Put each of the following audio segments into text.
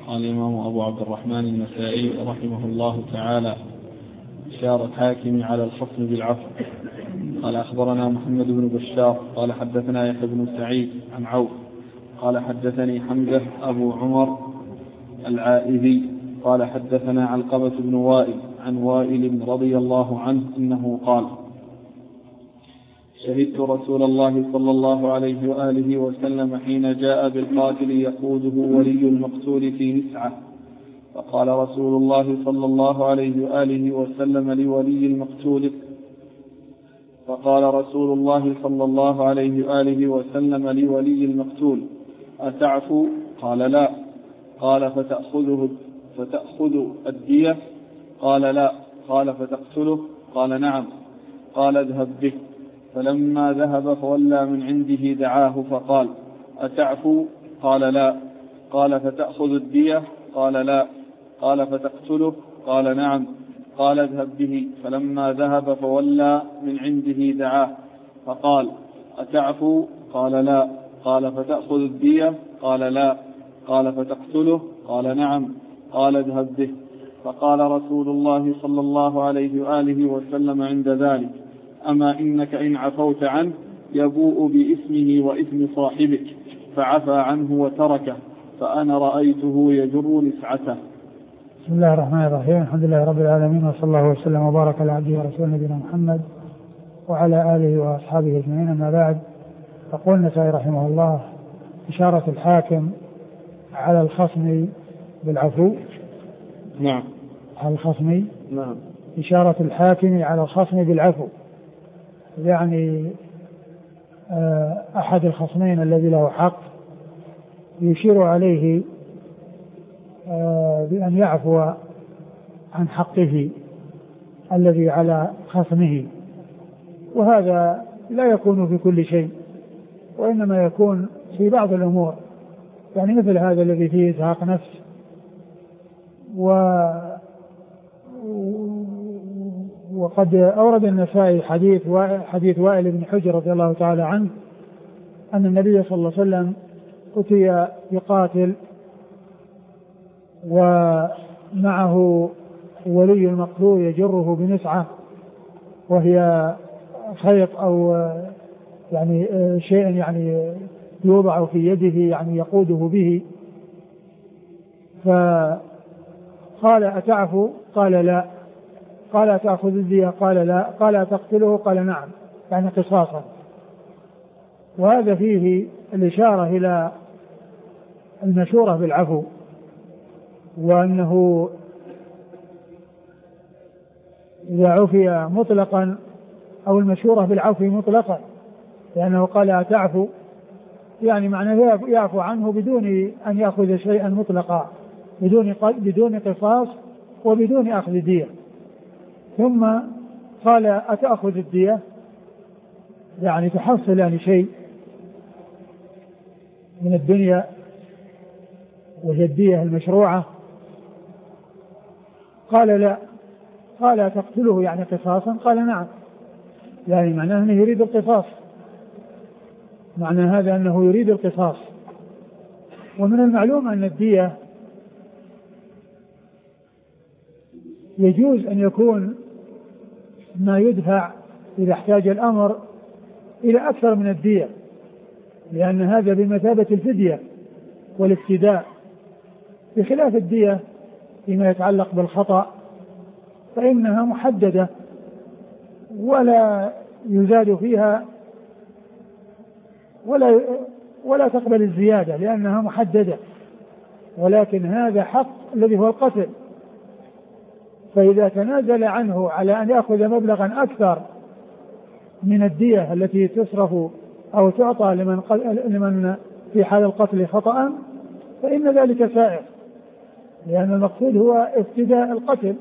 قال الإمام أبو عبد الرحمن النسائي رحمه الله تعالى: إشارة الحاكم على الخصم بالعفو. قال أخبرنا محمد بن بشار قال حدثنا يحيى بن سعيد عن عوف قال حدثني حمزة أبو عمر العائذي قال حدثنا علقمة بن وائل عن وائل رضي الله عنه أنه قال: شهدت رسول الله صلى الله عليه وآله وسلم حين جاء بالقاتل يقوده ولي المقتول في نسعة، فقال رسول الله صلى الله عليه وآله وسلم لولي المقتول أتعفو؟ قال لا. قال فتأخذ الدية؟ قال لا. قال فتقتله؟ قال نعم. قال اذهب به. فلما ذهب فولى من عنده دعاه فقال: أتعفو؟ قال لا. قال فتأخذ الدية؟ قال لا. قال فتقتله؟ قال نعم. قال اذهب به. فلما ذهب فولى من عنده دعاه فقال: أتعفو؟ قال لا. قال فتأخذ الدية؟ قال لا. قال فتقتله؟ قال نعم. قال اذهب به. فقال رسول الله صلى الله عليه وآله وسلم عند ذلك: أما إنك إن عفوت عنه يبوء بإثمه وإثم صاحبك، فعفى عنه وتركه، فأنا رأيته يجر نسعته. بسم الله الرحمن الرحيم. الحمد لله رب العالمين، وصلى الله وسلم وبارك على عبده ورسوله نبينا محمد وعلى آله وأصحابه أجمعين. أما بعد، يقول النسائي رحمه الله: إشارة الحاكم على الخصم بالعفو. نعم. على الخصم. نعم. إشارة الحاكم على الخصم بالعفو، يعني أحد الخصمين الذي له حق يشير عليه بأن يعفو عن حقه الذي على خصمه، وهذا لا يكون في كل شيء، وإنما يكون في بعض الأمور، يعني مثل هذا الذي فيه إزهاق نفس. وقد أورد النسائي حديث وائل بن حجر رضي الله تعالى عنه أن النبي صلى الله عليه وسلم أتي بقاتل ومعه ولي المقتول يجره بنسعة، وهي خيط أو يعني شيء يعني يوضع في يده يعني يقوده به، فقال: أتعفو؟ قال لا. قال: أتأخذ الدية؟ قال لا. قال: أتقتله؟ قال نعم، يعني قصاصا. وهذا فيه الإشارة إلى المشورة بالعفو، وأنه إذا عفي مطلقا أو المشورة بالعفو مطلقا، لأنه قال: أتعفو؟ يعني معناه يعفو عنه بدون أن يأخذ شيئا مطلقا، بدون قصاص وبدون أخذ دية. ثم قال: أتأخذ الدية؟ يعني تحصل يعني شيء من الدنيا وهي الدية المشروعة. قال لا. قال: تقتله يعني قصاصا؟ قال نعم، يعني معناه أنه يريد القصاص، معنى هذا أنه يريد القصاص. ومن المعلوم أن الدية يجوز أن يكون ما يدفع إذا احتاج الأمر إلى أكثر من الدية، لأن هذا بمثابة الفدية والافتداء، بخلاف الدية فيما يتعلق بالخطأ فإنها محددة ولا يزاد فيها ولا تقبل الزيادة لأنها محددة. ولكن هذا حق الذي هو القتل، فإذا تنازل عنه على أن يأخذ مبلغا أكثر من الدية التي تصرف أو تعطى لمن في حال القتل خطأ، فإن ذلك سائغ، لأن المقصود هو افتداء القتل.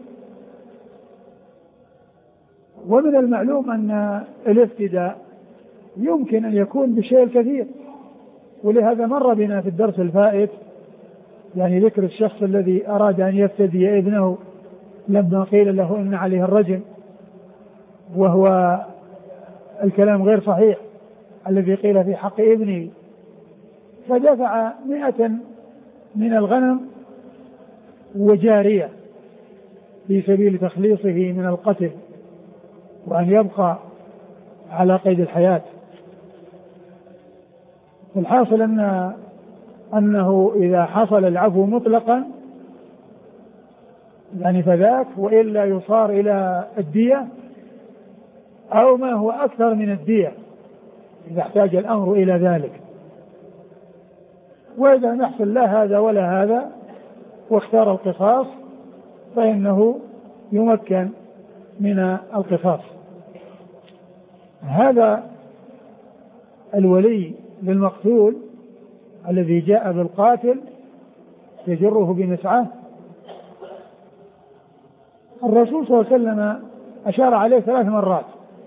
ومن المعلوم أن الافتداء يمكن أن يكون بشيء كثير، ولهذا مر بنا في الدرس الفائت يعني ذكر الشخص الذي أراد أن يفتدي ابنه لما قيل له إن عليه الرجم، وهو الكلام غير صحيح الذي قيل في حق ابنه، فدفع 100 من الغنم وجارية في سبيل تخليصه من القتل وأن يبقى على قيد الحياة. الحاصل أنه إذا حصل العفو مطلقا يعني فذاك، وإلا يصار إلى الدية أو ما هو أكثر من الدية إذا احتاج الأمر إلى ذلك. وإذا نحصل لا هذا ولا هذا واختار القصاص فإنه يمكن من القصاص. هذا الولي للمقتول الذي جاء بالقاتل يجره بمسعاه، الرسول صلى الله عليه وسلم أشار عليه 3 مرات.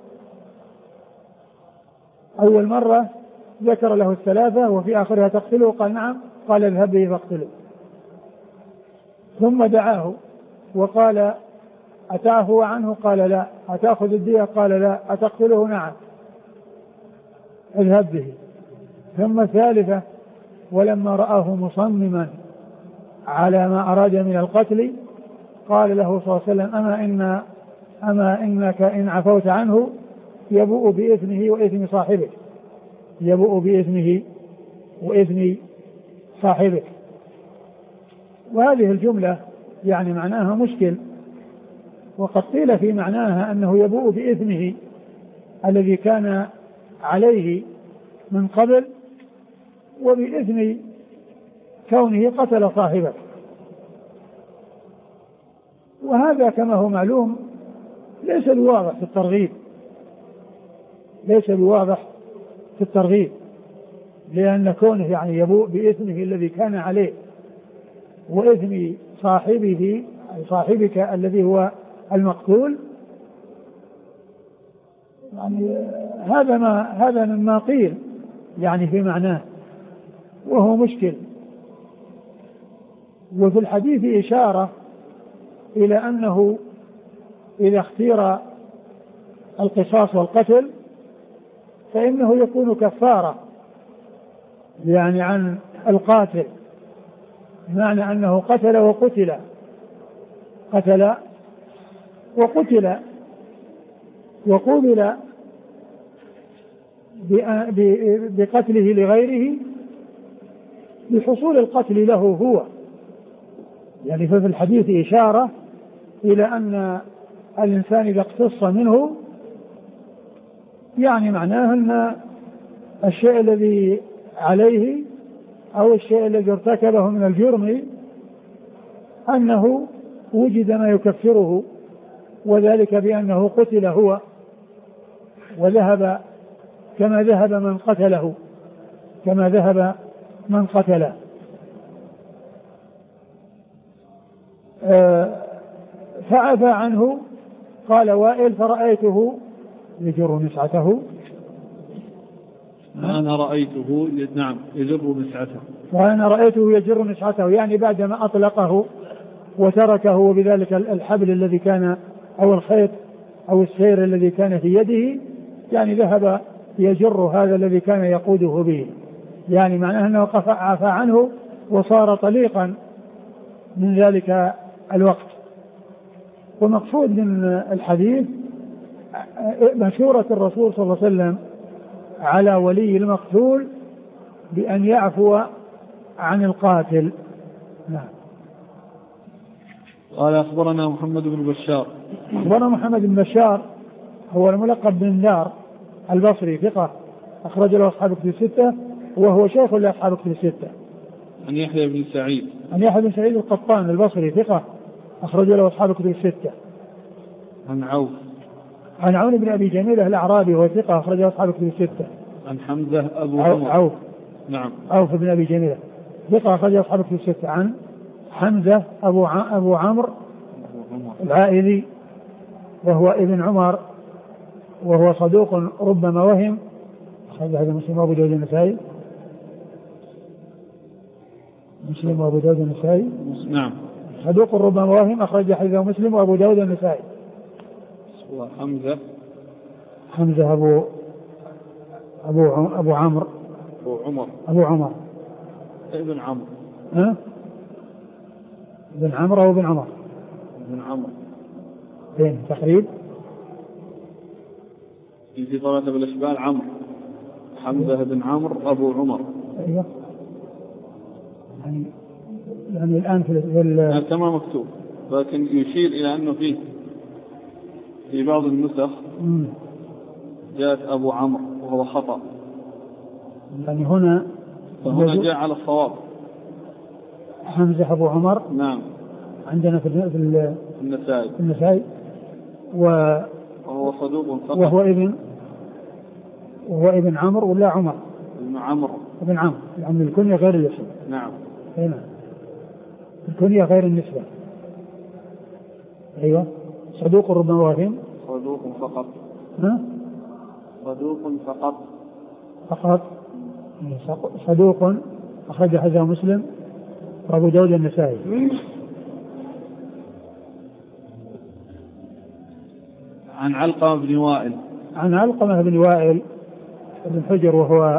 أول مرة ذكر له 3 وفي آخرها تقتله، قال نعم، قال اذهب به فاقتله. ثم دعاه وقال أتعفو عنه؟ قال لا. أتأخذ الدية؟ قال لا. أتقتله؟ نعم. اذهب به. ثم الثالثة ولما رآه مصمما على ما أراد من القتل قال له صلى الله عليه وسلم أما إنك إن عفوت عنه يبوء بإثمه وإثم صاحبك، يبوء بإثمه وإثم صاحبك. وهذه الجملة يعني معناها مشكل، وقد قيل في معناها أنه يبوء بإثمه الذي كان عليه من قبل وبإثم كونه قتل صاحبه. وهذا كما هو معلوم ليس بواضح في الترغيب، ليس بواضح في الترغيب، لأن كونه يعني يبوء بإثمه الذي كان عليه وإثم صاحبه أي صاحبك الذي هو المقتول، يعني هذا مما قيل يعني في معناه، وهو مشكل. وفي الحديث إشارة إلى أنه إذا اختير القصاص والقتل فإنه يكون كفارة يعني عن القاتل، بمعنى أنه قتل وقتل، قتل وقتل وقبل بقتله لغيره بحصول القتل له هو. يعني ففي الحديث إشارة إلى أن الإنسان إذا اقتص منه يعني معناه أن الشيء الذي عليه أو الشيء الذي ارتكبه من الجرم أنه وجد ما يكفره، وذلك بأنه قتل هو وذهب كما ذهب من قتله، كما ذهب من قتله. فعفى عنه. قال وائل فرأيته يجر مسعته، أنا رأيته نعم يجر مسعته، وأنا رأيته يجر مسعته، يعني بعدما أطلقه وتركه وبذلك الحبل الذي كان أو الخيط أو السير الذي كان في يده، يعني ذهب يجر هذا الذي كان يقوده به، يعني معناه أنه عفى عنه وصار طليقا من ذلك الوقت. ومقصود من الحديث مشورة الرسول صلى الله عليه وسلم على ولي المقتول بأن يعفو عن القاتل. نعم. قال أخبرنا محمد بن بشار. أخبرنا محمد بن بشار هو الملقب بن دار البصري، ثقة أخرج له أصحاب كتب الستة، وهو شيخ لأصحاب كتب الستة. عن يحيى بن سعيد. عن يحيى بن سعيد القطان البصري، ثقة أخرج له أصحاب كتب الستة. عن عوف. عن عون بن أبي جميلة الأعرابي وهو ثقة أخرج له أصحاب كتب الستة. عن حمزة أبو عمر. عوف. نعم. عوف بن أبي جميلة ثقة أخرج له أصحاب كتب الستة. عن حمزة أبو عمرو العائلي وهو ابن عمر وهو صدوق ربما وهم، أخرج هذا مسلم وأبو داود النسائي. مسلم وأبو داود النسائي. نعم. صدوق ربما وهم، أخرج حديثه مسلم وأبو داود النسائي. حمزة أبو عمرو أبو عمر ابن عمرو. بن عمرو أو بن عمر؟ بن عمرو. فين تقريب؟ في طلبة بالإشبال عمرو، حمزة بن عمرو أبو عمر. أيوه. يعني الآن في كما مكتوب، لكن يشير إلى أنه في بعض النسخ جاءت أبو عمرو وهو خطأ. يعني هنا فهنا جاء على الصواب حمزة أبو عمر. نعم. عندنا في النسائي وهو صدوق فقط. وهو ابن عمرو ولا عمر؟ ابن عمرو. ابن عمرو، يعني الكنية غير الاسم. نعم. هنا الكنية غير النسبة. أيوة. صدوق ربما واهم. صدوق فقط. ها؟ صدوق فقط. فقط. صدوق أخرج حديثه مسلم وأبو داود النسائي. عن علقمة بن وائل. عن علقمة بن وائل بن حجر وهو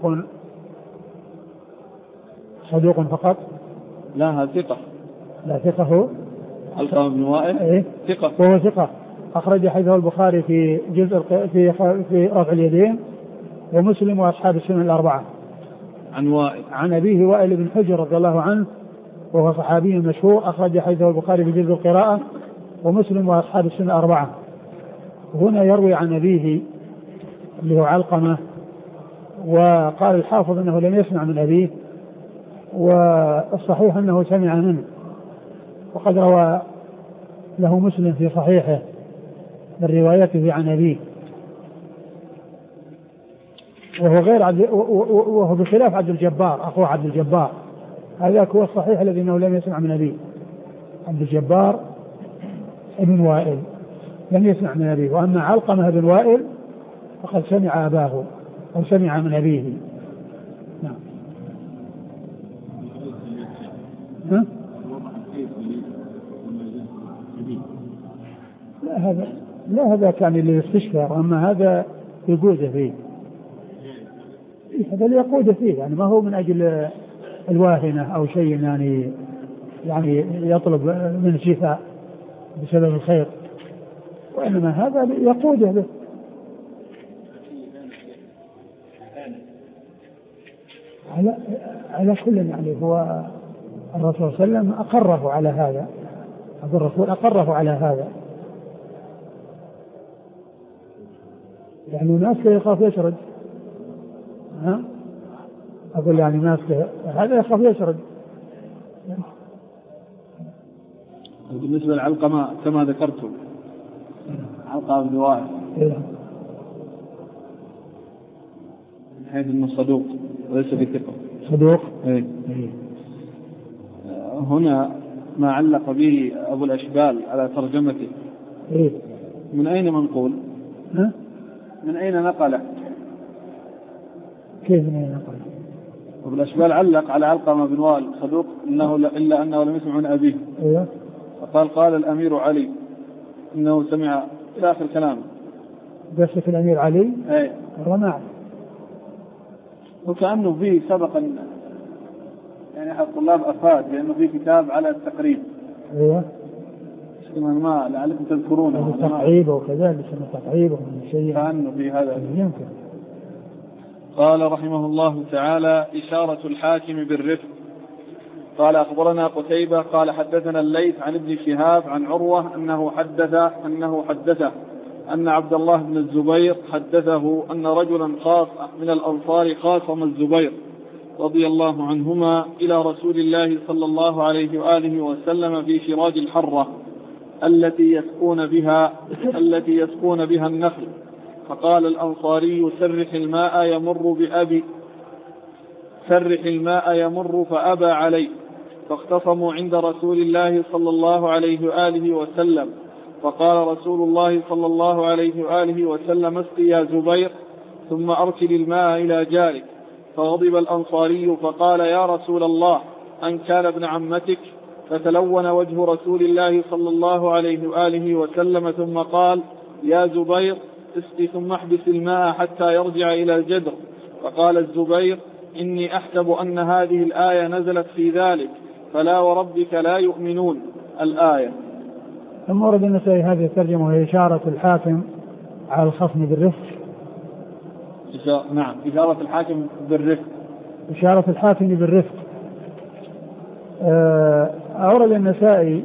صدوق فقط. لا ثقة. لا ثقة هو. علقمة بن وائل. إيه؟ ثقة. وهو ثقة أخرج حديثه البخاري في جزء في رفع اليدين ومسلم وأصحاب السنن الأربعة. عن وائل. عن أبيه وائل بن حجر رضي الله عنه وهو صحابي مشهور أخرج حديثه البخاري في جزء القراءة ومسلم وأصحاب السنن الأربعة. هنا يروي عن أبيه اللي هو علقمة، وقال الحافظ أنه لم يسمع من أبيه، والصحيح أنه سمع منه، وقد روى له مسلم في صحيحه من روايته عن أبيه، وهو بخلاف عبد الجبار أخوه عبد الجبار، هذا هو الصحيح الذي أنه لم يسمع من أبيه. عبد الجبار ابن وائل لم يسمع من أبيه، وأما علقمة بن وائل فقد سمع أباه أو سمع من أبيه. نعم. ها؟ هذا كان للاستشفاء، وأما هذا يقود فيه، هذا اللي يقود فيه، يعني ما هو من أجل الواهنة أو شيء يعني يطلب من الشفاء بسبب الخير، وإنما هذا يقوده به. على كل يعني هو الرسول صلى الله عليه وسلم أقره على هذا، الرسول أقره على هذا، يعني الناس يخاف يشرد، ها أقول يعني الناس هذا يخاف يشرد. بالنسبة للعلقمة كما ذكرتم علقمة بن وائل من حيث انه صدوق وليس بثقة. صدوق. إيه. هنا ما علق به أبو الأشبال على ترجمته. إيه؟ من أين منقول؟ ها؟ من أين نقله؟ كيف من أين نقله؟ أبو الأشبال علق على علقمة بن وائل صدوق إلا أنه لم يسمع من أبيه. إيه؟ قال الأمير علي إنه سمع إلى آخر كلامه. بس في الأمير علي؟ إيه. رمع. وكأنه فيه سبقا يعني أحد الطلاب أفاد لأنه فيه كتاب على التقريب. إيه. ما لعلكم تذكرونه. التقعيب وكذا يسمى التقعيب ومن شيء. كأنه في هذا. يمكن. قال رحمه الله تعالى: إشارة الحاكم بالرفق. قال أخبرنا قتيبة قال حدثنا الليث عن ابن شهاب عن عروة أنه حدثه أن عبد الله بن الزبير حدثه أن رجلا خاص من الأنصار خاصم الزبير رضي الله عنهما إلى رسول الله صلى الله عليه وآله وسلم في شراج الحرة التي يسقون بها النخل، فقال الأنصاري: سرح الماء يمر فأبى عليه، فاختصموا عند رسول الله صلى الله عليه وآله وسلم، فقال رسول الله صلى الله عليه وآله وسلم: اسقي يا زبير ثم أرسل الماء إلى جارك. فغضب الأنصاري فقال: يا رسول الله، أن كان ابن عمتك؟ فتلون وجه رسول الله صلى الله عليه وآله وسلم ثم قال: يا زبير اسقي ثم احبس الماء حتى يرجع إلى الجدر. فقال الزبير: إني أحسب أن هذه الآية نزلت في ذلك، فلا وربك لا يؤمنون الآية. ثم ورد النسائي هذه الترجمة وهي إشارة الحاكم على الخصم بالرفق. نعم، إشارة الحاكم بالرفق. إشارة الحاكم بالرفق. أورد النسائي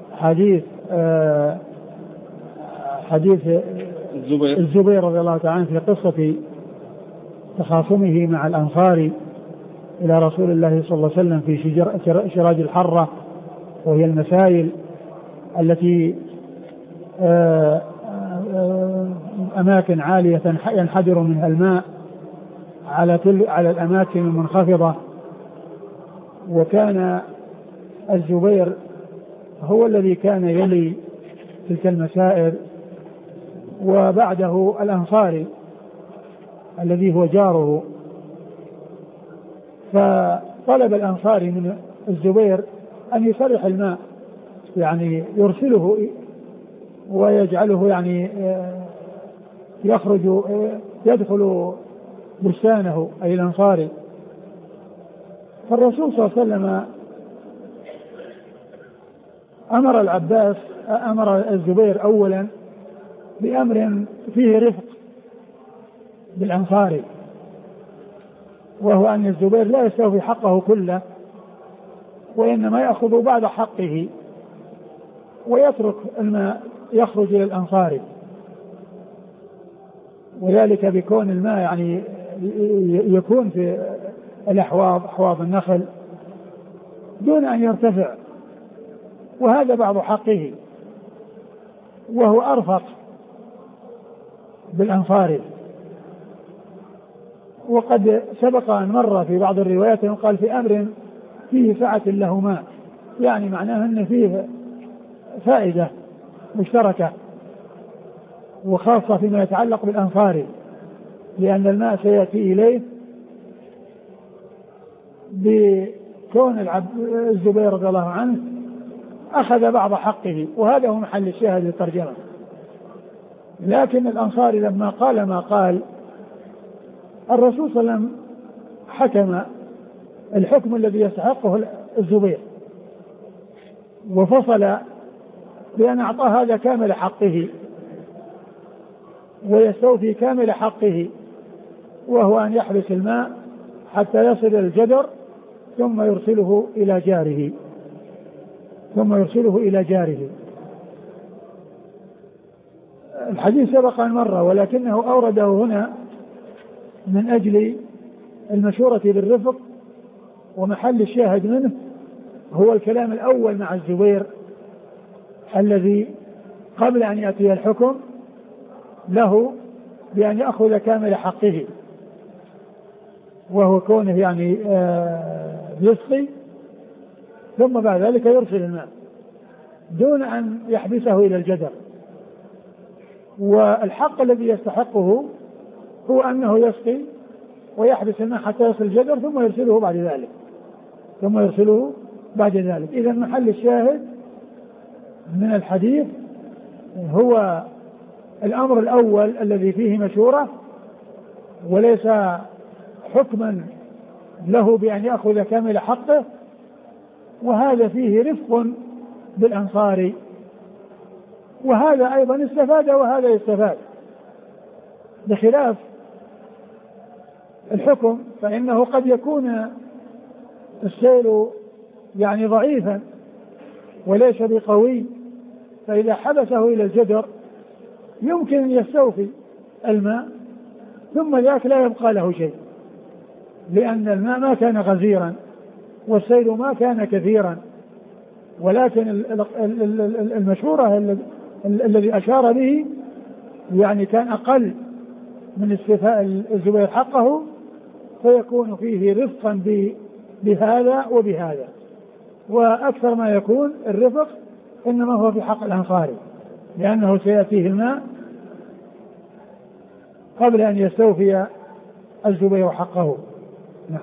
حديث الزبير رضي الله تعالى عنه في قصة تخاصمه مع الأنصاري إلى رسول الله صلى الله عليه وسلم في شراج الحرة، وهي المسائل التي أماكن عالية ينحدر منها الماء على الأماكن المنخفضة. وكان الزبير هو الذي كان يلي تلك المسائل، وبعده الأنصاري الذي هو جاره. فطلب الأنصاري من الزبير أن يسرح الماء، يعني يرسله ويجعله يعني يدخل بستانه أي الأنصاري. فالرسول صلى الله عليه وسلم أمر الزبير أولا بأمر فيه رفق بالأنصاري، وهو أن الزبير لا يستوفي حقه كله، وإنما يأخذ بعض حقه ويترك الماء يخرج إلى الأنصاري، وذلك بكون الماء يعني يكون في الأحواض، أحواض النخل، دون أن يرتفع، وهذا بعض حقه، وهو أرفق بالأنصاري. وقد سبق أن مر في بعض الروايات قال في أمر فيه سعة لهما، يعني معناه أن فيه فائدة مشتركة، وخاصة فيما يتعلق بالأنصاري، لأن الماء سيأتي إليه بكون الزبير رضي الله عنه أخذ بعض حقه، وهذا هو محل الشاهد للترجمة. لكن الأنصاري لما قال ما قال، الرسول صلى الله عليه وسلم حكم الحكم الذي يستحقه الزبير، وفصل بأن أعطاه هذا كامل حقه ويستوفي كامل حقه، وهو أن يحبس الماء حتى يصل الجدر ثم يرسله إلى جاره. الحديث سبق أن مر، ولكنه أورده هنا من أجل المشورة بالرفق، ومحل الشاهد منه هو الكلام الأول مع الزبير الذي قبل أن يأتي الحكم له بأن يأخذ كامل حقه، وهو كونه يعني يسقي، ثم بعد ذلك يرسل الماء دون أن يحبسه إلى الجدر. والحق الذي يستحقه هو أنه يسقي ويحبس الماء حتى يصل الجدر ثم يرسله بعد ذلك. إذا محل الشاهد من الحديث هو الأمر الأول الذي فيه مشورة، وليس حكما له بأن يأخذ كامل حقه، وهذا فيه رفق بالأنصار، وهذا أيضا استفاد وهذا يستفاد، بخلاف الحكم فإنه قد يكون السيل يعني ضعيفا وليس بقوي، فإذا حبسه إلى الجدر يمكن أن يستوفي الماء ثم ذاك لا يبقى له شيء، لأن الماء ما كان غزيرا والسيل ما كان كثيرا. ولكن المشورة الذي أشار به يعني كان أقل من استيفاء الزبير حقه، فيكون فيه رفقا بهذا وبهذا، وأكثر ما يكون الرفق إنما هو في حق الأنصاري، لأنه سيأتيه الماء قبل أن يستوفي الزبير حقه. نعم.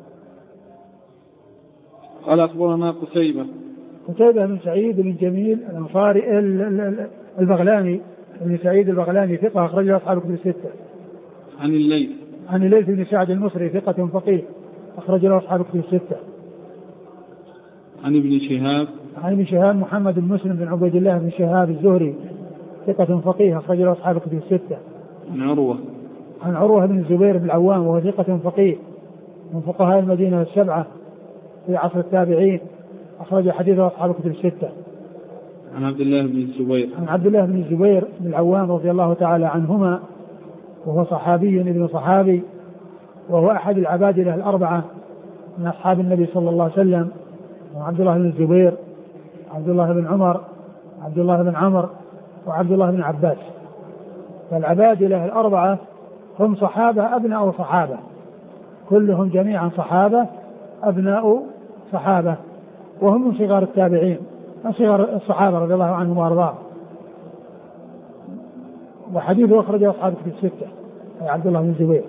قال أخبرنا قتيبة بن سعيد بن جميل الأنصاري البغلاني بن سعيد البغلاني ثقة أخرج له أصحاب الكتب الستة. عن الليث بن سعد المصري ثقة فقيه أخرج له أصحاب الكتب الستة. عن ابن شهاب. عن ابن شهاب محمد بن مسلم بن عبيد الله بن شهاب الزهري ثقة فقيه أخرج له أصحاب الكتب الستة. عن عروة بن الزبير بن العوام وهو ثقة فقيه من فقهاء المدينة السبعة في عصر التابعين أخرج حديثه أصحاب الكتب الستة. عن عبد الله بن الزبير بن العوام رضي الله تعالى عنهما وهو صحابي ابن صحابي وهو أحد العبادلة الأربعة من أصحاب النبي صلى الله عليه وسلم، وعبد الله بن الزبير، عبد الله بن عمر، عبد الله بن عمر، وعبد الله بن عباس. فالعبادلة الأربعة هم صحابة أبناء صحابة، كلهم جميعا صحابة أبناء صحابة، وهم من صغار التابعين من صغار الصحابة رضي الله عنهم وأرضاهم. وحديثه أخرجه أصحاب الكتب الستة عبد الله بن الزبير.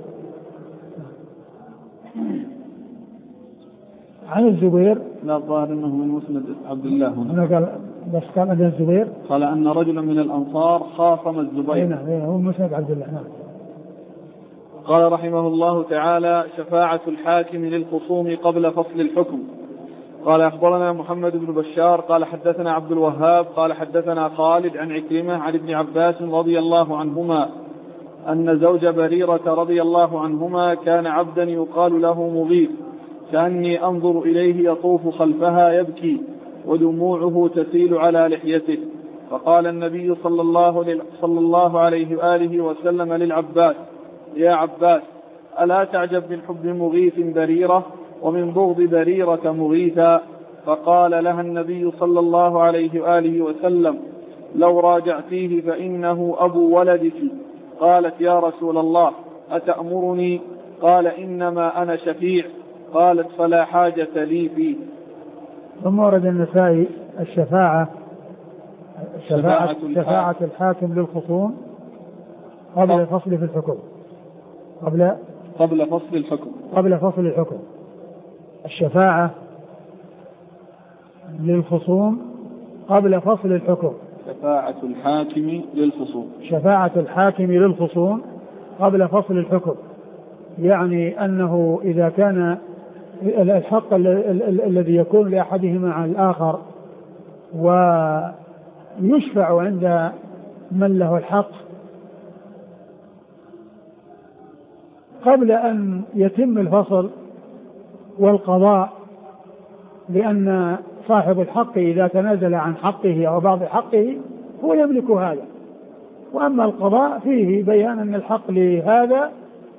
عن الزبير لا الظاهر أنه من مسند عبد الله هنا قال بس قال عن الزبير قال أن رجلا من الأنصار خاصم الزبير. هنا هو مسند عبد الله. قال رحمه الله تعالى: شفاعة الحاكم للخصوم قبل فصل الحكم. قال أخبرنا محمد بن بشار قال حدثنا عبد الوهاب قال حدثنا خالد عن عكرمة عن ابن عباس رضي الله عنهما أن زوج بريرة رضي الله عنهما كان عبدا يقال له مغيث، كأني أنظر إليه يطوف خلفها يبكي ودموعه تسيل على لحيته. فقال النبي صلى الله عليه وآله وسلم للعباس: يا عباس، ألا تعجب من حب مغيث بريرة ومن بغض بريرة مغيثا؟ فقال لها النبي صلى الله عليه وآله وسلم: لو راجعتيه فإنه أبو ولدك. قالت: يا رسول الله أتأمرني؟ قال: إنما أنا شفيع. قالت: فلا حاجة لي فيه. ثم ورد النسائي شفاعة الحاكم للخصوم قبل فصل في الحكم قبل فصل الحكم. الشفاعة للخصوم قبل فصل الحكم. شفاعة الحاكم للخصوم قبل فصل الحكم، يعني أنه إذا كان الحق الذي يكون لأحدهما عن الآخر ويشفع عند من له الحق قبل أن يتم الفصل والقضاء، لأن صاحب الحق إذا تنازل عن حقه أو بعض حقه هو يملك هذا، وأما القضاء فيه بيان أن الحق لهذا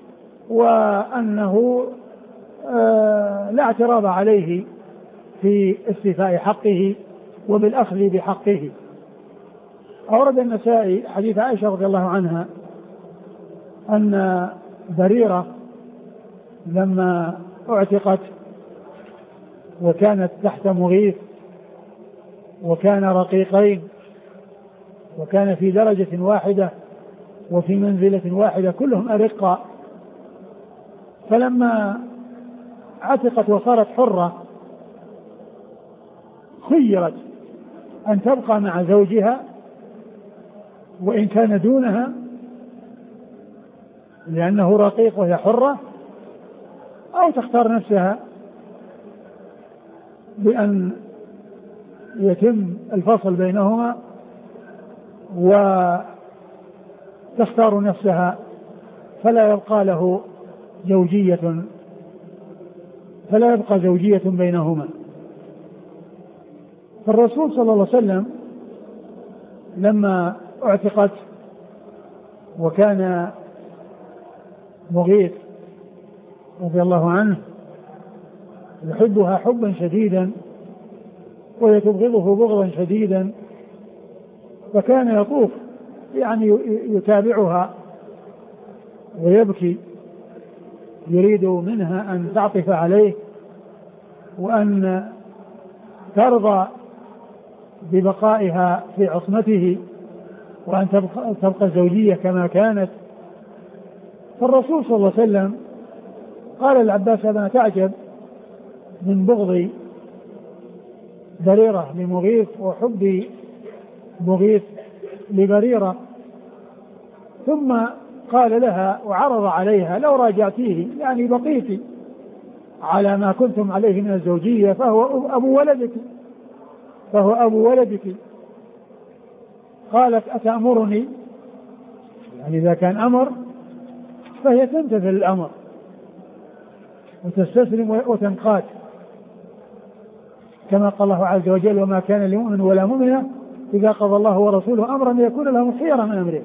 وأنه لا اعتراض عليه في استيفاء حقه وبالأخذ بحقه. أورد النسائي حديث عائشة رضي الله عنها أن بريرة لما اعتقت وكانت تحت مغيث وكان رقيقين وكان في درجة واحدة وفي منزلة واحدة كلهم أرقاء، فلما عتقت وصارت حرة خيرت أن تبقى مع زوجها وإن كان دونها لأنه رقيق وهي حرة، أو تختار نفسها بأن يتم الفصل بينهما وتختار نفسها فلا يبقى زوجية بينهما. فالرسول صلى الله عليه وسلم لما اعتقت وكان مغيث رضي الله عنه يحبها حبا شديدا ويتبغضه بغضا شديدا، فكان يطوف يعني يتابعها ويبكي يريد منها أن تعطف عليه وأن ترضى ببقائها في عصمته وأن تبقى الزوجية كما كانت. فالرسول صلى الله عليه وسلم قال للعباس: أنا تعجب من بغض بريرة لمغيث وحب مغيث لبريرة، ثم قال لها وعرض عليها: لو راجعتيه يعني بقيتي على ما كنتم عليه من الزوجية فهو أبو ولدك. قالت أتأمرني، يعني إذا كان أمر فهي تمتثل الأمر وتستسلم وتنقاد، كما قال الله عز وجل وما كان لمؤمن ولا مؤمنة إذا قضى الله ورسوله أمرا يكون لهم خيرا من أمره.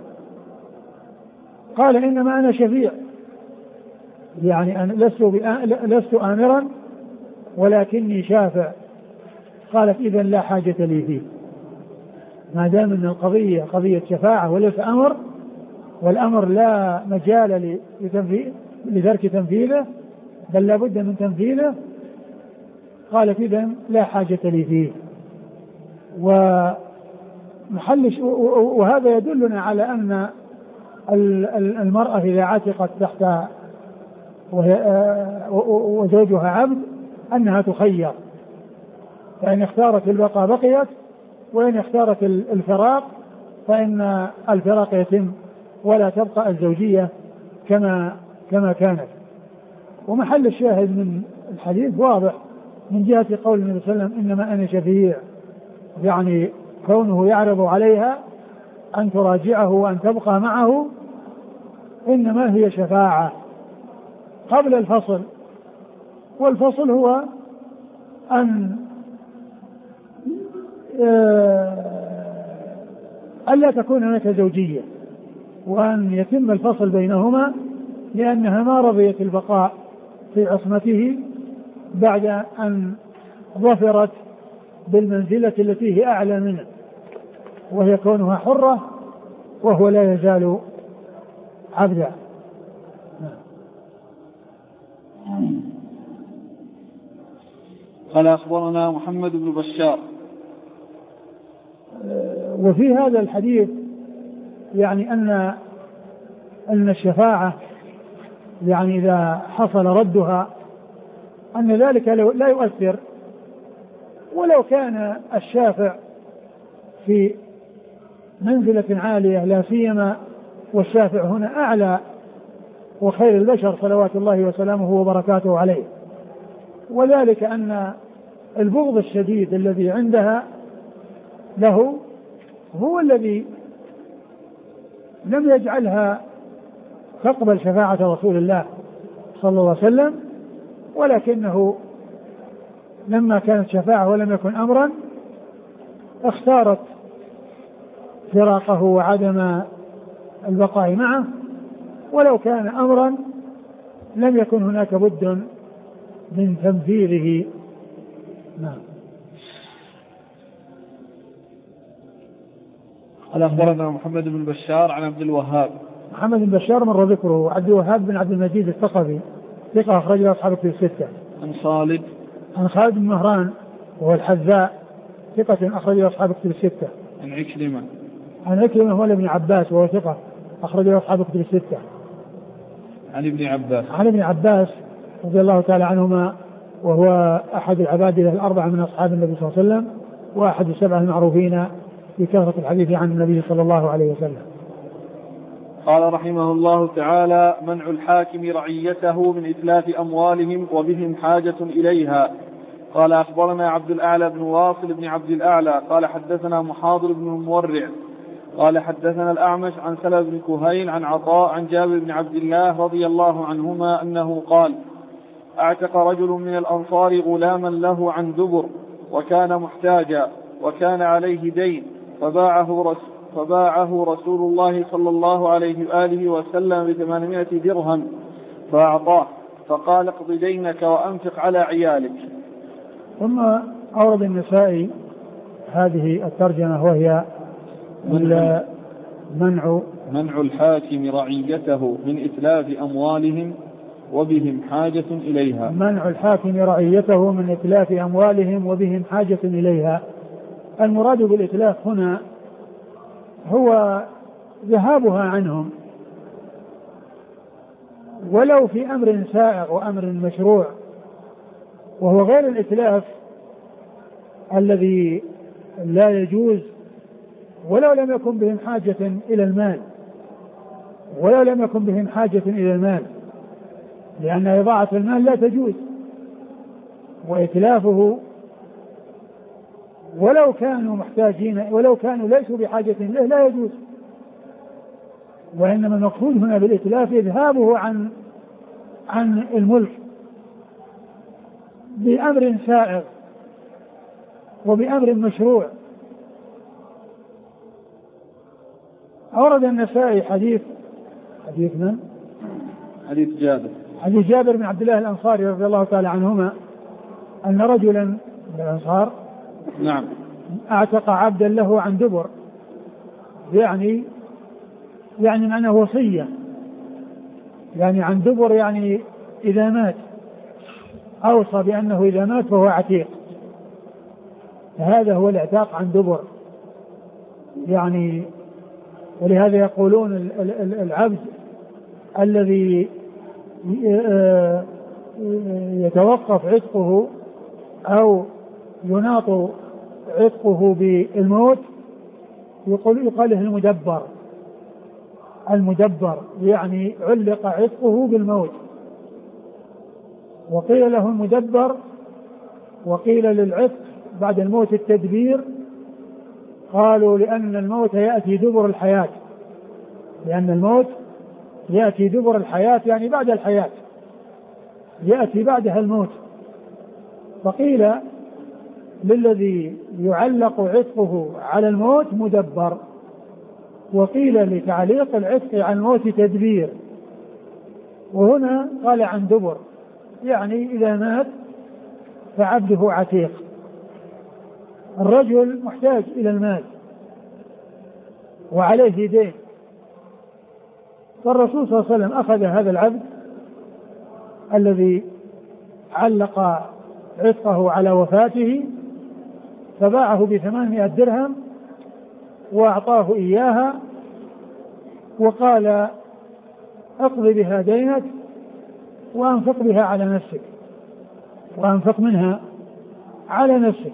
قال إنما أنا شفيع، يعني أنا لست آمرا ولكني شافع. قالت إذن لا حاجة لي فيه، ما دام أن القضية قضية شفاعة وليس أمر، والأمر لا مجال لترك تنفيذه بل لا بد من تنفيذه، قالت إذن لا حاجة لي فيه. وهذا يدلنا على أن المرأة إذا عتقت تحت وزوجها عبد أنها تخير، فإن اختارت البقاء بقيت، وإن اختارت الفراق فإن الفراق يتم ولا تبقى الزوجية كما كانت. ومحل الشاهد من الحديث واضح من جهة قول النبي صلى الله عليه وسلم إنما أنا شفيع، يعني كونه يعرض عليها أن تراجعه وأن تبقى معه إنما هي شفاعة قبل الفصل. والفصل هو أن ألا تكون هناك زوجية وأن يتم الفصل بينهما، لأنها ما رضيت البقاء في عصمته بعد أن ظفرت بالمنزلة التي هي أعلى منه، وهي كونها حرة وهو لا يزال عبدا. قال أخبرنا محمد بن بشار. وفي هذا الحديث يعني أن الشفاعة يعني إذا حصل ردها أن ذلك لا يؤثر، ولو كان الشافع في منزلة عالية، لا سيما والشافع هنا أعلى وخير البشر صلوات الله وسلامه وبركاته عليه، وذلك أن البغض الشديد الذي عندها له هو الذي لم يجعلها تقبل شفاعة رسول الله صلى الله عليه وسلم، ولكنه لما كانت شفاعة ولم يكن أمرا اختارت فراقه وعدم البقاء معه، ولو كان أمرا لم يكن هناك بد من تنفيذه. نعم. قال أخبرنا محمد بن بشار عن عبد الوهاب. محمد بن بشار مر ذكره. عبد الوهاب بن عبد المجيد الثقفي ثقة أخرجه أصحاب الكتب الستة. عن خالد بن مهران وهو الحذاء ثقة أخرجه أصحاب الكتب الستة. عن عكرمة هو ابن عباس وهو ثقة أخرجه أصحاب الكتب الستة. عن ابن عباس رضي الله تعالى عنهما، وهو أحد العبادلة الأربعة من أصحاب النبي صلى الله عليه وسلم، وأحد السبعة المعروفين بكثرة الحديث عن النبي صلى الله عليه وسلم. قال رحمه الله تعالى: منع الحاكم رعيته من إتلاف أموالهم وبهم حاجة إليها. قال أخبرنا عبد الأعلى بن واصل بن عبد الأعلى قال حدثنا محاضر بن المورع قال حدثنا الأعمش عن سلمة بن كهيل عن عطاء عن جابر بن عبد الله رضي الله عنهما أنه قال: أعتق رجل من الأنصار غلاما له عن دبر، وكان محتاجا وكان عليه دين، فباعه رسول الله صلى الله عليه وآله وسلم ب800 درهم فأعطاه، فقال: اقض دينك وأنفق على عيالك. ثم أورد النسائي هذه الترجمة وهي منع الحاكم رعيته من إتلاف أموالهم وبهم حاجة إليها. منع الحاكم رعيته من إتلاف أموالهم وبهم حاجة إليها. المراد بالإتلاف هنا هو ذهابها عنهم، ولو في أمر سائغ وأمر مشروع، وهو غير الإتلاف الذي لا يجوز ولو لم يكن بهم حاجة إلى المال، لأن إضاعة المال لا تجوز، وإتلافه ولو كانوا محتاجين ولو كانوا ليسوا بحاجة له لا يجوز، وإنما المقصود هنا بالإتلاف إذهابه عن الملك بأمر سائغ وبأمر مشروع. أورد النسائي حديث من؟ حديث جابر بن عبد الله الأنصاري رضي الله تعالى عنهما أن رجلا من الأنصار نعم أعتق عبدا له عن دبر، يعني معناه وصية، يعني عن دبر يعني إذا مات أوصى بأنه إذا مات فهو عتيق، هذا هو الاعتاق عن دبر يعني. ولهذا يقولون العبد الذي يتوقف عتقه أو يناط عتقه بالموت يقال له المدبر، يعني علق عتقه بالموت. وقيل له المدبر وقيل للعتق بعد الموت التدبير، قالوا لأن الموت يأتي دبر الحياة، لأن الموت يأتي دبر الحياة يعني بعد الحياة، يأتي بعدها الموت. فقيل للذي يعلق عتقه على الموت مدبر، وقيل لتعليق العتق عن الموت تدبير. وهنا قال عن دبر، يعني إذا مات فعبده عتيق. الرجل محتاج إلى المال وعليه دين، فالرسول صلى الله عليه وسلم أخذ هذا العبد الذي علق عتقه على وفاته فباعه ب800 درهم وأعطاه إياها وقال اقضي بها دينك وأنفق بها على نفسك، وأنفق منها على نفسك.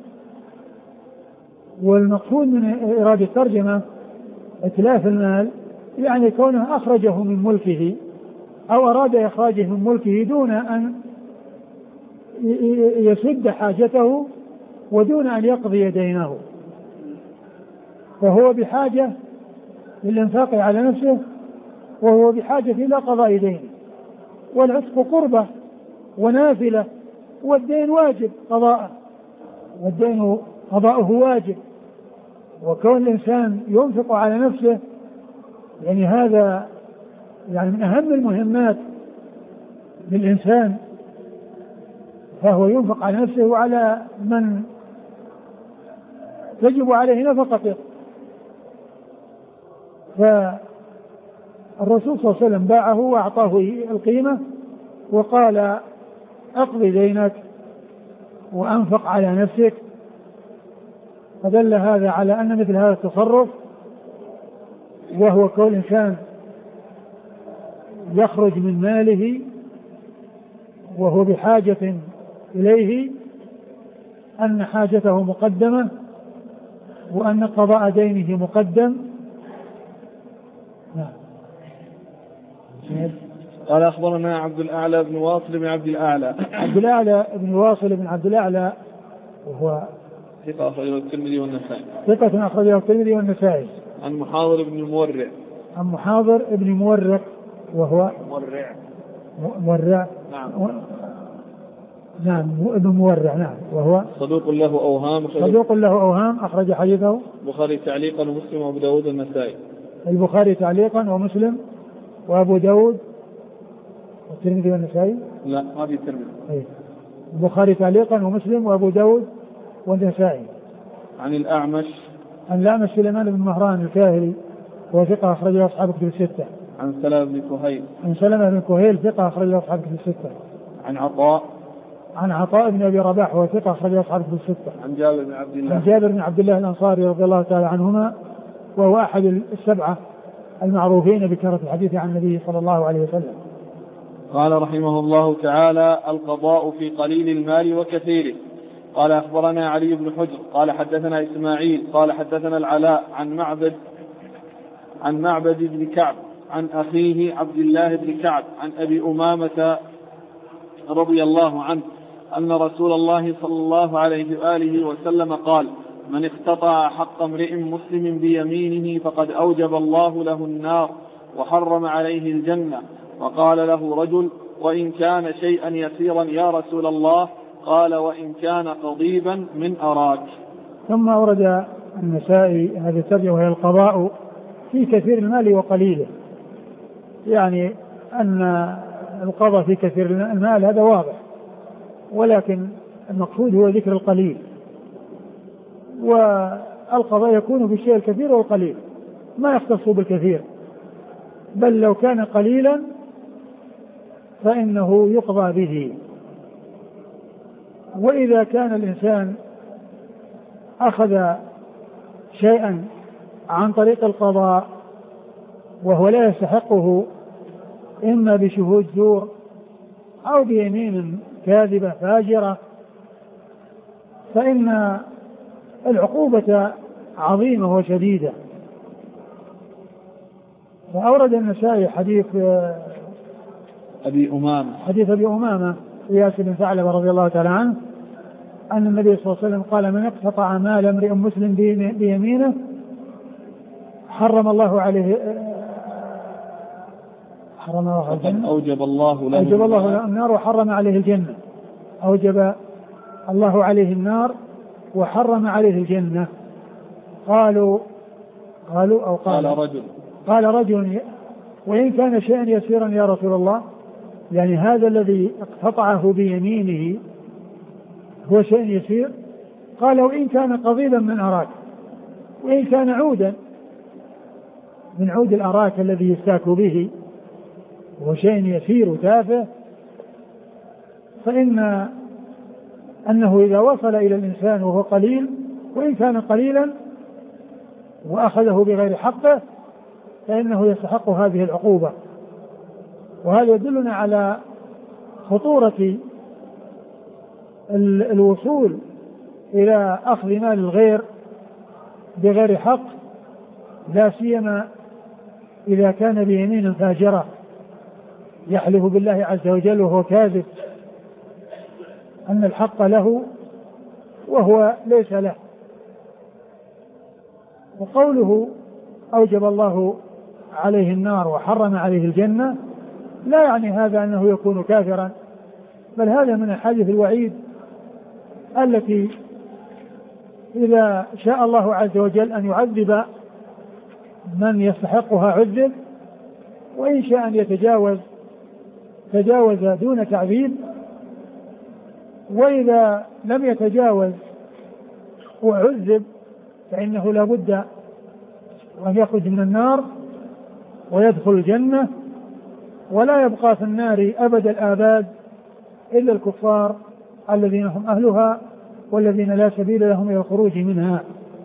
والمقصود من إرادة الترجمة إتلاف المال، يعني كونه أخرجه من ملكه أو أراد إخراجه من ملكه دون أن يسد حاجته ودون أن يقضي دينه، فهو بحاجة للإنفاق على نفسه وهو بحاجة إلى قضاء دينه. والعتق قربة ونافلة، والدين واجب قضاءه، والدين قضاؤه واجب. وكون الإنسان ينفق على نفسه يعني هذا يعني من أهم المهمات للإنسان، فهو ينفق على نفسه وعلى من تجب عليه نفقته. فالرسول صلى الله عليه وسلم باعه وأعطاه القيمة وقال اقضي دينك وأنفق على نفسك. فدل هذا على أن مثل هذا التصرف، وهو كل إنسان يخرج من ماله وهو بحاجة إليه، أن حاجته مقدمة وأن قضاء دينه مقدم. قال أخبرنا عبد الأعلى بن واصل بن عبد الأعلى. عبد الأعلى بن واصل بن عبد الأعلى وهو ثقة أخرجه الترمذي والنسائي. ثقة أخرجه الترمذي والنسائي. عن محاضر بن المورع. عن محاضر بن مورع وهو مورع. نعم ابن مورع. نعم وهو صدوق له أوهام أخرج حديثه البخاري تعليقا ومسلم وأبو داود والنسائي. البخاري تعليقا ومسلم وأبو داود والترمذي والنسائي. لا ما في الترمذي. البخاري تعليقا ومسلم وأبو داود والنسائي. عن الأعمش سليمان بن مهران الكاهلي وثقة أخرجه أصحاب كتب الستة. عن سلمة بن كهيل ثقة أخرجه أصحاب كتب الستة. عن عطاء بن أبي رباح وثقة أخرجه أصحاب كتب الستة. عن جابر بن عبد الله الأنصاري رضي الله تعالى عنهما، وهو أحد السبعة المعروفين بكثرة الحديث عن النبي صلى الله عليه وسلم. قال رحمه الله تعالى: القضاء في قليل المال وكثيره. قال أخبرنا علي بن حجر قال حدثنا إسماعيل قال حدثنا العلاء عن معبد بن كعب عن أخيه عبد الله بن كعب عن أبي أمامة رضي الله عنه أن رسول الله صلى الله عليه وآله وسلم قال: من اقتطع حق امرئ مسلم بيمينه فقد أوجب الله له النار وحرم عليه الجنة. وقال له رجل: وإن كان شيئا يسيرا يا رسول الله؟ قال: وإن كان قضيبا من أراك. ثم أورد النسائي هذه الترجمة وهي القضاء في كثير المال وقليله، يعني أن القضاء في كثير المال هذا واضح، ولكن المقصود هو ذكر القليل، والقضاء يكون بالشيء الكثير والقليل، ما يختص بالكثير، بل لو كان قليلا فإنه يقضى به. وإذا كان الإنسان أخذ شيئا عن طريق القضاء وهو لا يستحقه، إما بشهود زور أو بيمين كاذبة فاجرة، فإن العقوبة عظيمة وشديدة. وأورد النسائي حديث أبي أمامة إياس بن ثعلبة رضي الله تعالى عنه أن النبي صلى الله عليه وسلم قال: من اقتطع مال امرئ مسلم بيمينه حرم الله عليه أوجب الله له النار وحرم عليه الجنة. أوجب الله عليه النار وحرم عليه الجنة. قال رجل: وإن كان شيئا يسيرا يا رسول الله؟ يعني هذا الذي اقتطعه بيمينه هو شيء يسير؟ قال: وإن كان قضيبا من أراك، وإن كان عودا من عود الأراك الذي يستاك به هو شيء يسير وتافه، أنه إذا وصل إلى الإنسان وهو قليل، وإن كان قليلا وأخذه بغير حقه، فإنه يستحق هذه العقوبة. وهذا يدلنا على خطورة الوصول إلى أخذ مال الغير بغير حق، لا سيما إذا كان بيمين فاجرة يحلف بالله عز وجل وهو كاذب أن الحق له وهو ليس له. وقوله أوجب الله عليه النار وحرم عليه الجنة لا يعني هذا أنه يكون كافرا، بل هذا من أحاديث الوعيد التي إذا شاء الله عز وجل أن يعذب من يستحقها عذب، وإن شاء أن تجاوز دون تعذيب، وإذا لم يتجاوز وعذب فإنه لا بد أن يخرج من النار ويدخل الجنة، ولا يبقى في النار أبد الآباد إلا الكفار الذين هم أهلها والذين لا سبيل لهم إلى الخروج منها.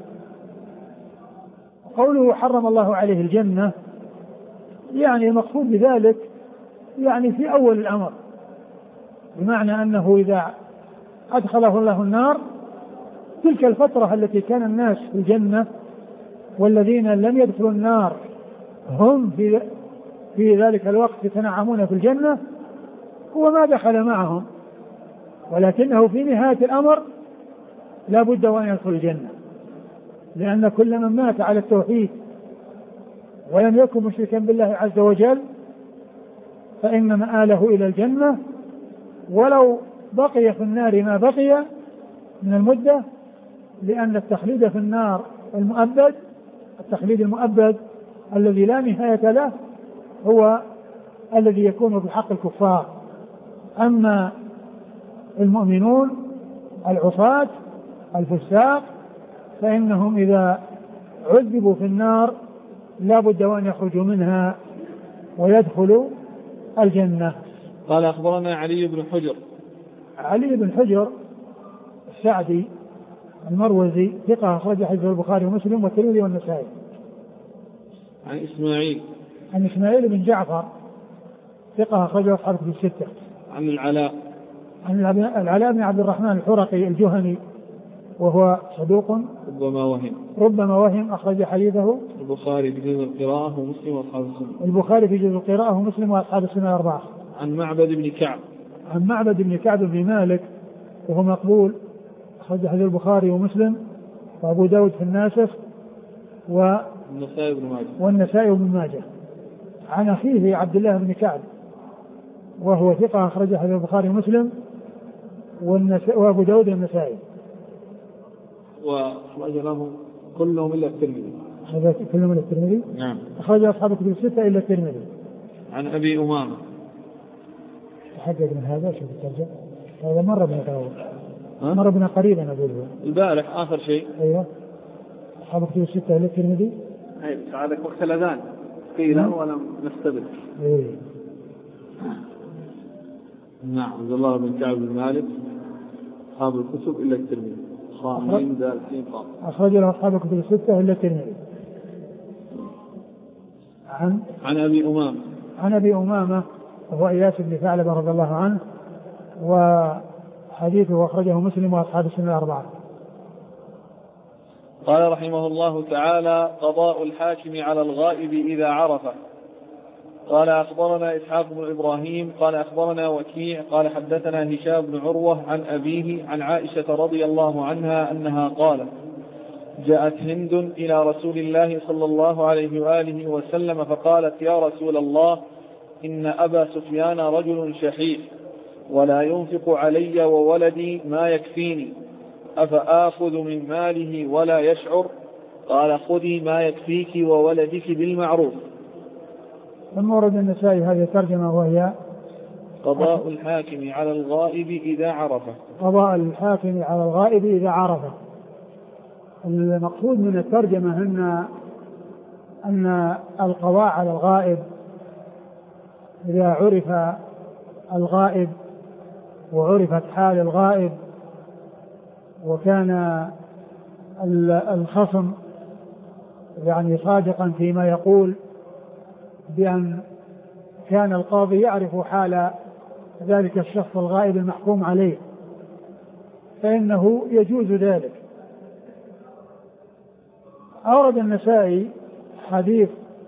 قوله حرم الله عليه الجنة يعني المقصود بذلك يعني في أول الأمر، بمعنى أنه إذا أدخله الله النار تلك الفترة التي كان الناس في الجنة والذين لم يدخلوا النار هم في ذلك الوقت يتنعمون في الجنة، هو ما دخل معهم، ولكنه في نهاية الأمر لا بد وأن يدخل الجنة، لأن كل من مات على التوحيد ولم يكن مشركا بالله عز وجل فإن مآله إلى الجنة، ولو بقي في النار ما بقي من المدة، لأن التخليد في النار المؤبد، التخليد المؤبد الذي لا نهاية له هو الذي يكون بحق الكفار. أما المؤمنون العصاة الفساق فإنهم إذا عذبوا في النار لا بد وأن يخرجوا منها ويدخلوا الجنة. قال أخبرنا علي بن حجر السعدي المروزي ثقة أخرج حديث البخاري ومسلم والترمذي والنسائي. عن إسماعيل بن جعفر ثقة أخرجه أصحاب الكتب الستة. عن العلاء بن عبد الرحمن الحرقي الجهني وهو صدوق ربما وهم أخرج حديثه البخاري في جزء القراءة ومسلم وأصحاب السنة. البخاري في جزء القراءة ومسلم وأصحاب السنة 4. عن معبد بن كعب بن مالك وهو مقبول، أخرج حديث البخاري ومسلم وأبو داود في الناسخ والنسائي بن ماجه عن أخيه عبد الله بن كعب وهو ثقة، أخرج حديث البخاري ومسلم وأبو داود النسائي، وأخرج له كلهم إلا الترمذي. كلهم إلا الترمذي. نعم. أخرج أصحاب الكتب الستة إلا الترمذي. عن أبي أمامة. تحقق من هذا شوف الترجمة، هذا مرة بنا قريبا أقوله البارح آخر شيء. أيوه أصحاب الكتب الستة إلا الترمذي. أي ساعدك وقت الأذان قيل ولم نستبد. إيه. نعم. عبد الله بن كعب بن مالك أصحاب الكتب إلا الترمذي. خامين دال سين قام. أخرج له أصحاب الكتب الستة إلا الترمذي. عن أبي أمامة. عن أبي أمامة وهو إياس بن ثعلبة رضي الله عنه، وحديثه أخرجه مسلم وأصحاب السنة الأربعة. قال رحمه الله تعالى: قضاء الحاكم على الغائب إذا عرفه. قال أخبرنا إسحاق بن إبراهيم قال أخبرنا وكيع قال حدثنا هشام بن عروة عن أبيه عن عائشة رضي الله عنها أنها قالت: جاءت هند إلى رسول الله صلى الله عليه وآله وسلم فقالت: يا رسول الله، إن أبا سفيان رجل شحيح ولا ينفق علي وولدي ما يكفيني، أفآخذ من ماله ولا يشعر؟ قال: خذي ما يكفيك وولدك بالمعروف. ثم ورد النسائي هذه الترجمة وهي قضاء الحاكم على الغائب إذا عرفه. قضاء الحاكم على الغائب إذا عرفه. المقصود من الترجمة أن القضاء على الغائب إذا عرف الغائب وعرفت حال الغائب وكان الخصم يعني صادقا فيما يقول بأن كان القاضي يعرف حال ذلك الشخص الغائب المحكوم عليه فإنه يجوز ذلك. أورد النسائي حديث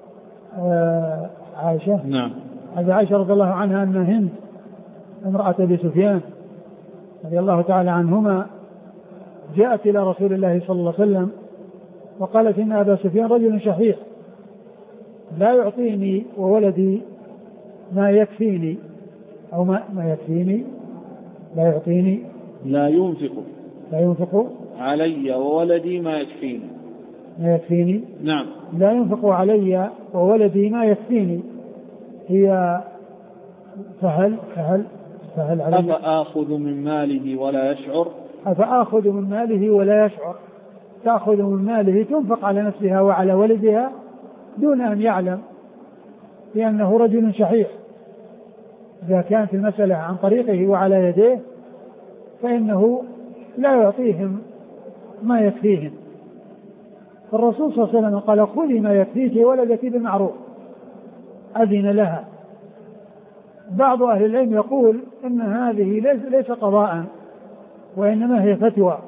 عائشة. نعم. هذا عائشة رضي الله عنها أن هند امرأة أبي سفيان رضي الله تعالى عنهما جاءت إلى رسول الله صلى الله عليه وسلم وقالت: إن أبا سفيان رجل شحيح لا يعطيني وولدي ما يكفيني، أو ما يكفيني، لا يعطيني، لا ينفق علي وولدي ما يكفيني. نعم. لا ينفق علي وولدي ما يكفيني. هي فهل علي أفآخذ من ماله ولا يشعر؟ أفآخذ من ماله ولا يشعر. تأخذ من ماله تنفق على نفسها وعلى ولدها دون أن يعلم لأنه رجل شحيح. إذا كانت المسألة عن طريقه وعلى يديه فإنه لا يعطيهم ما يكفيهم. فالرسول صلى الله عليه وسلم قال: خذي ما يكفيك ولدك بالمعروف، أذن لها. بعض أهل العلم يقول إن هذه ليس قضاء وإنما هي فتوى،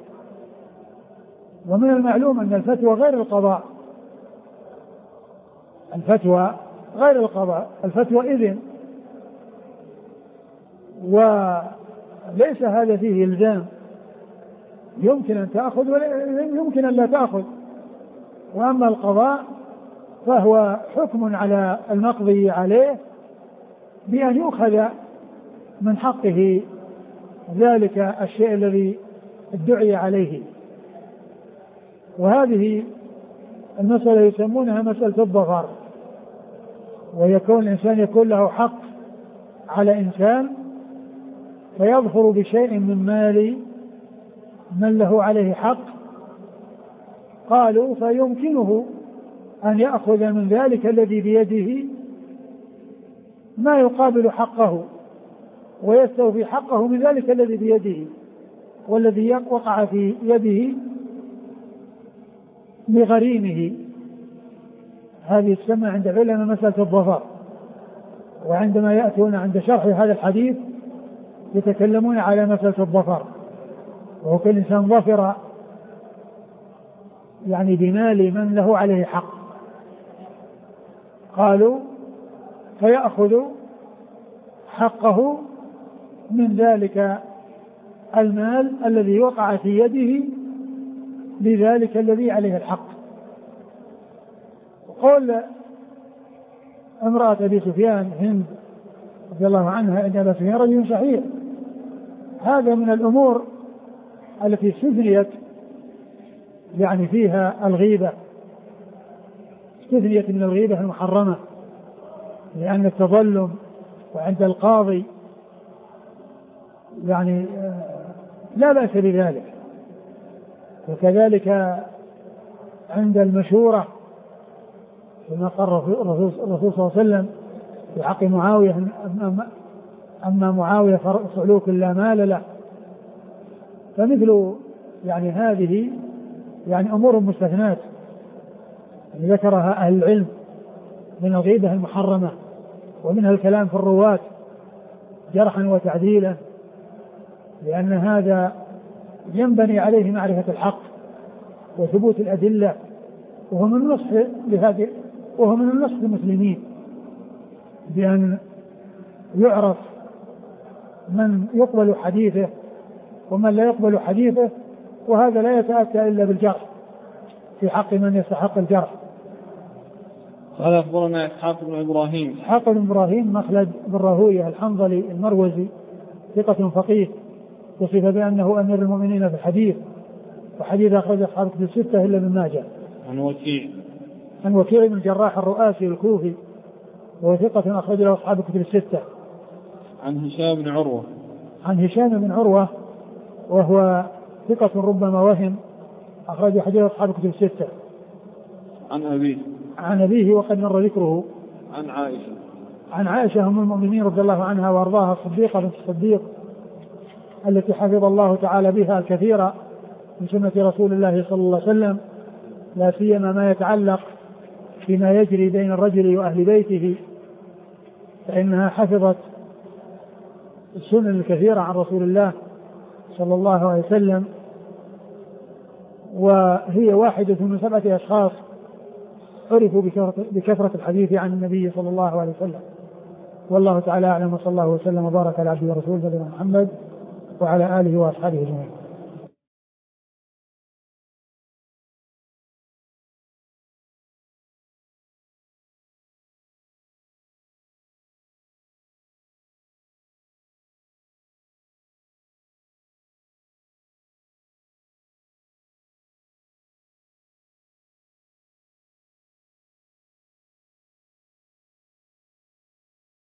ومن المعلوم أن الفتوى غير القضاء. الفتوى غير القضاء، الفتوى إذن، وليس هذا فيه إلزام، يمكن أن تأخذ ويمكن أن لا تأخذ. وأما القضاء فهو حكم على المقضي عليه بأن يؤخذ من حقه ذلك الشيء الذي ادعي عليه. وهذه المسألة يسمونها مسألة الظفر، ويكون الإنسان يكون له حق على إنسان فيظفر بشيء من مال من له عليه حق، قالوا فيمكنه أن يأخذ من ذلك الذي بيده ما يقابل حقه ويستوفي حقه من ذلك الذي بيده والذي وقع في يده بغريمه. هذه تسمى عند العلماء مسألة الظفر. وعندما يأتون عند شرح هذا الحديث يتكلمون على مسألة الظفر، وهو كل إنسان ظفر يعني بمال من له عليه حق. قالوا فيأخذ حقه من ذلك المال الذي وقع في يده لذلك الذي عليه الحق. وقول امرأة أبي سفيان هند رضي الله عنها إن أبا سفيان رجل شحيح، هذا من الأمور التي استثنيت يعني فيها الغيبة، استثنيت من الغيبة المحرمة، لأن التظلم وعند القاضي يعني لا بأس بذلك، وكذلك عند المشورة كما قال الرسول صلى الله عليه وسلم في حق معاوية: أما معاوية فصعلوك لا مال له. فمثل يعني هذه يعني أمور مستثنات يعني ذكرها أهل العلم من الغيبة المحرمة، ومنها الكلام في الرواة جرحا وتعديلا، لأن هذا ينبني عليه معرفة الحق وثبوت الأدلة، وهو من النصح لهذه، وهو من النصح للمسلمين بأن يعرف من يقبل حديثه ومن لا يقبل حديثه، وهذا لا يتأتى إلا بالجرح في حق من يستحق الجرح. قال أخبرنا إسحاق بن إبراهيم. إسحاق بن إبراهيم مخلد بن راهويه الحنظلي المروزي ثقة فقيه، وصف بأنه أمير المؤمنين في الحديث، وحديث أخرج أصحاب كتب الستة إلا ابن ماجه. عن وكيع بن الجراح الرؤاسي الكوفي وهو ثقة أخرج له أصحاب كتب الستة. عن هشام بن عروة. عن هشام بن عروة وهو ثقة ربما وهم، أخرج حديث أصحاب كتب الستة. عن أبيه وقد مر ذكره. عن عائشة أم المؤمنين رضي الله عنها وأرضاها الصديقة بنت الصديق التي حفظ الله تعالى بها الكثير من سنة رسول الله صلى الله عليه وسلم، لا سيما ما يتعلق فيما يجري بين الرجل وأهل بيته، فإنها حفظت السنن الكثيرة عن رسول الله صلى الله عليه وسلم، وهي واحدة من 7 أشخاص عرفوا بكثرة الحديث عن النبي صلى الله عليه وسلم. والله تعالى أعلم، وصلى الله وسلم وبارك على عبده ورسوله نبينا محمد وعلى آله وأصحابه أجمعين.